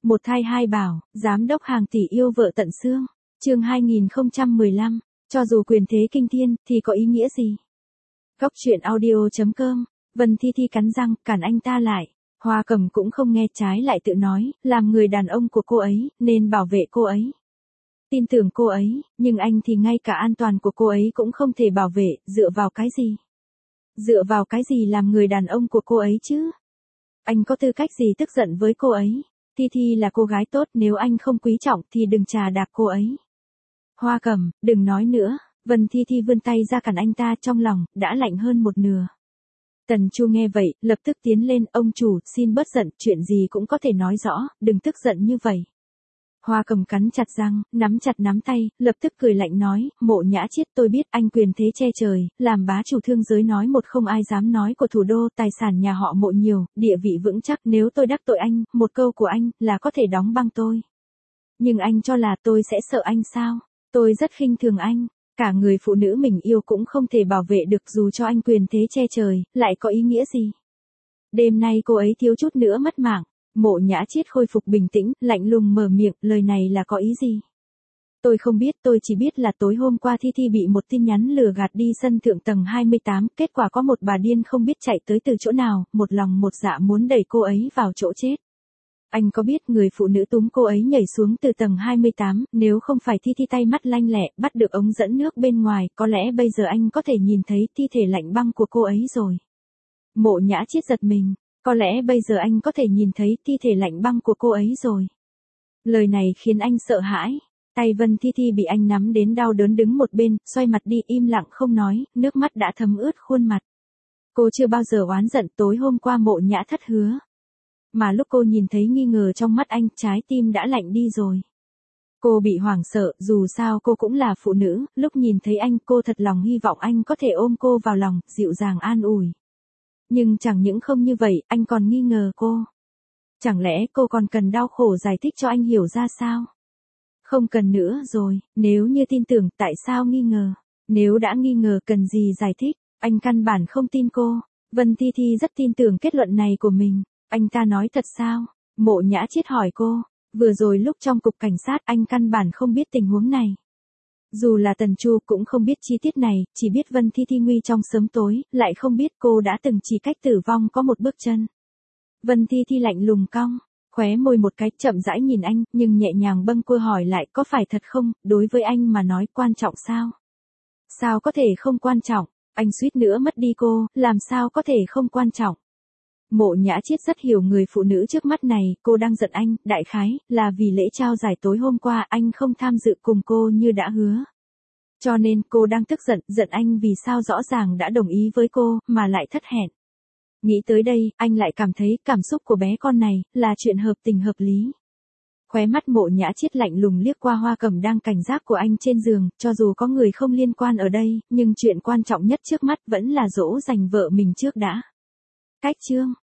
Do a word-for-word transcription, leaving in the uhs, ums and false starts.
Một thai hai bảo, giám đốc hàng tỷ yêu vợ tận xương. Chương hai nghìn không trăm mười lăm, cho dù quyền thế kinh thiên thì có ý nghĩa gì? Góc truyện audio chấm com. Vân Thi Thi cắn răng, cản anh ta lại. Hoa Cầm cũng không nghe, trái lại tự nói, làm người đàn ông của cô ấy, nên bảo vệ cô ấy. Tin tưởng cô ấy, nhưng anh thì ngay cả an toàn của cô ấy cũng không thể bảo vệ, dựa vào cái gì? Dựa vào cái gì làm người đàn ông của cô ấy chứ? Anh có tư cách gì tức giận với cô ấy? Thi Thi là cô gái tốt, nếu anh không quý trọng thì đừng chà đạp cô ấy. Hoa Cầm, đừng nói nữa. Vân Thi Thi vươn tay ra cản anh ta, trong lòng đã lạnh hơn một nửa. Tần Chu nghe vậy, lập tức tiến lên, ông chủ, xin bớt giận, chuyện gì cũng có thể nói rõ, đừng tức giận như vậy. Hoa Cầm cắn chặt răng, nắm chặt nắm tay, lập tức cười lạnh nói, Mộ Nhã Chiết, tôi biết anh quyền thế che trời, làm bá chủ thương giới nói một không ai dám nói của thủ đô, tài sản nhà họ Mộ nhiều, địa vị vững chắc, nếu tôi đắc tội anh, một câu của anh là có thể đóng băng tôi. Nhưng anh cho là tôi sẽ sợ anh sao? Tôi rất khinh thường anh. Cả người phụ nữ mình yêu cũng không thể bảo vệ được, dù cho anh quyền thế che trời, lại có ý nghĩa gì? Đêm nay cô ấy thiếu chút nữa mất mạng. Mộ Nhã Chiết khôi phục bình tĩnh, lạnh lùng mở miệng, lời này là có ý gì? Tôi không biết, tôi chỉ biết là tối hôm qua Thi Thi bị một tin nhắn lừa gạt đi sân thượng tầng hai mươi tám, kết quả có một bà điên không biết chạy tới từ chỗ nào, một lòng một dạ muốn đẩy cô ấy vào chỗ chết. Anh có biết người phụ nữ túm cô ấy nhảy xuống từ tầng hai mươi tám, nếu không phải Thi Thi tay mắt lanh lẹ, bắt được ống dẫn nước bên ngoài, có lẽ bây giờ anh có thể nhìn thấy thi thể lạnh băng của cô ấy rồi. Mộ Nhã Chiết giật mình, có lẽ bây giờ anh có thể nhìn thấy thi thể lạnh băng của cô ấy rồi. Lời này khiến anh sợ hãi, tay Vân Thi Thi bị anh nắm đến đau đớn, đứng một bên, xoay mặt đi im lặng không nói, nước mắt đã thấm ướt khuôn mặt. Cô chưa bao giờ oán giận, tối hôm qua Mộ Nhã thất hứa. Mà lúc cô nhìn thấy nghi ngờ trong mắt anh, trái tim đã lạnh đi rồi. Cô bị hoảng sợ, dù sao cô cũng là phụ nữ, lúc nhìn thấy anh cô thật lòng hy vọng anh có thể ôm cô vào lòng, dịu dàng an ủi. Nhưng chẳng những không như vậy, anh còn nghi ngờ cô. Chẳng lẽ cô còn cần đau khổ giải thích cho anh hiểu ra sao? Không cần nữa rồi, nếu như tin tưởng, tại sao nghi ngờ? Nếu đã nghi ngờ cần gì giải thích, anh căn bản không tin cô. Vân Thi Thi rất tin tưởng kết luận này của mình. Anh ta nói thật sao? Mộ Nhã Chiết hỏi cô. Vừa rồi lúc trong cục cảnh sát anh căn bản không biết tình huống này. Dù là Tần Chu cũng không biết chi tiết này, chỉ biết Vân Thi Thi nguy trong sớm tối, lại không biết cô đã từng chỉ cách tử vong có một bước chân. Vân Thi Thi lạnh lùng cong, khóe môi một cái, chậm rãi nhìn anh, nhưng nhẹ nhàng bâng quơ hỏi lại, có phải thật không, đối với anh mà nói quan trọng sao? Sao có thể không quan trọng, anh suýt nữa mất đi cô, làm sao có thể không quan trọng? Mộ Nhã Chiết rất hiểu người phụ nữ trước mắt này, cô đang giận anh, đại khái, là vì lễ trao giải tối hôm qua anh không tham dự cùng cô như đã hứa. Cho nên cô đang tức giận, giận anh vì sao rõ ràng đã đồng ý với cô, mà lại thất hẹn. Nghĩ tới đây, anh lại cảm thấy cảm xúc của bé con này, là chuyện hợp tình hợp lý. Khóe mắt Mộ Nhã Chiết lạnh lùng liếc qua Hoa Cầm đang cảnh giác của anh trên giường, cho dù có người không liên quan ở đây, nhưng chuyện quan trọng nhất trước mắt vẫn là dỗ dành vợ mình trước đã. Cách chương